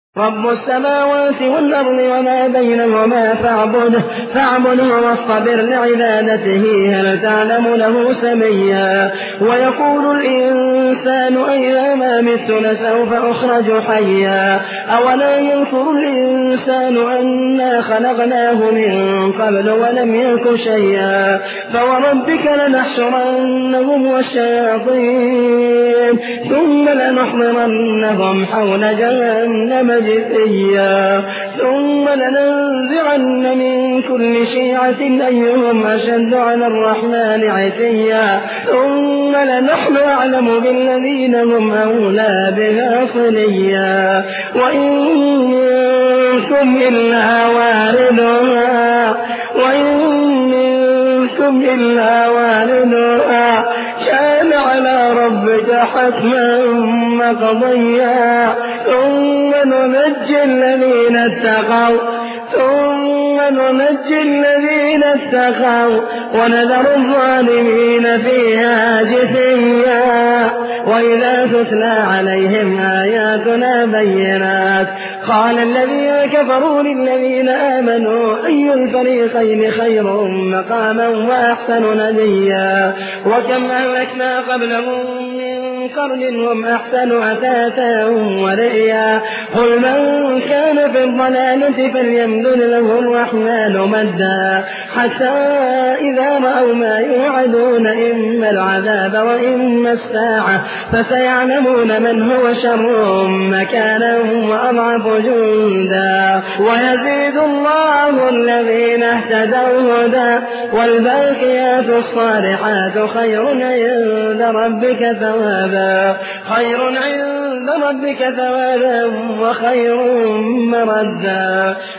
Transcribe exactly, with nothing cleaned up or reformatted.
رب السماوات والأرض وما بينهما فاعبده, فاعبده واصطبر لعبادته هل تعلم له سميا. ويقول الإنسان أئذا ما مت لسوف أخرج حيا. أولا ينظر الإنسان أنا خلقناه من قبل ولم يك شيئا. فوربك لنحشرنهم والشياطين ثم لنحضرنهم حول جهنم جثيا ثم لننزعن من كل شيعة أيهم أشد على الرحمن عتيا ثم لنحن أعلم بالذين هم أولى بها صليا. وإن منكم إلا واردها وإن منكم إلا واردها كان على ربك حتما مقضيا. ثم ننجي الذين اتقوا ثم ننجي الذين اتقوا ونذر الظالمين فيها جثيا. وإذا تتلى عليهم آياتنا بينات قال الذين كفروا للذين آمنوا أي الفريقين خير مقاما وأحسن نديا. وكم أهلكنا قبلهم من قرن هم أحسن أثاثا ورئيا. قل من كان في الضلالة فليمدد له الرحمن مدا حتى إذا رأوا ما يوعدون إما العذاب وإما الساعة فسيعلمون من هو شر مكانا وأضعف جندا. ويزيد الله الذين اهتدوا هدى والباقيات الصالحات خير عند ربك ثوابا خير عند ربك ثوابا وخير مردا.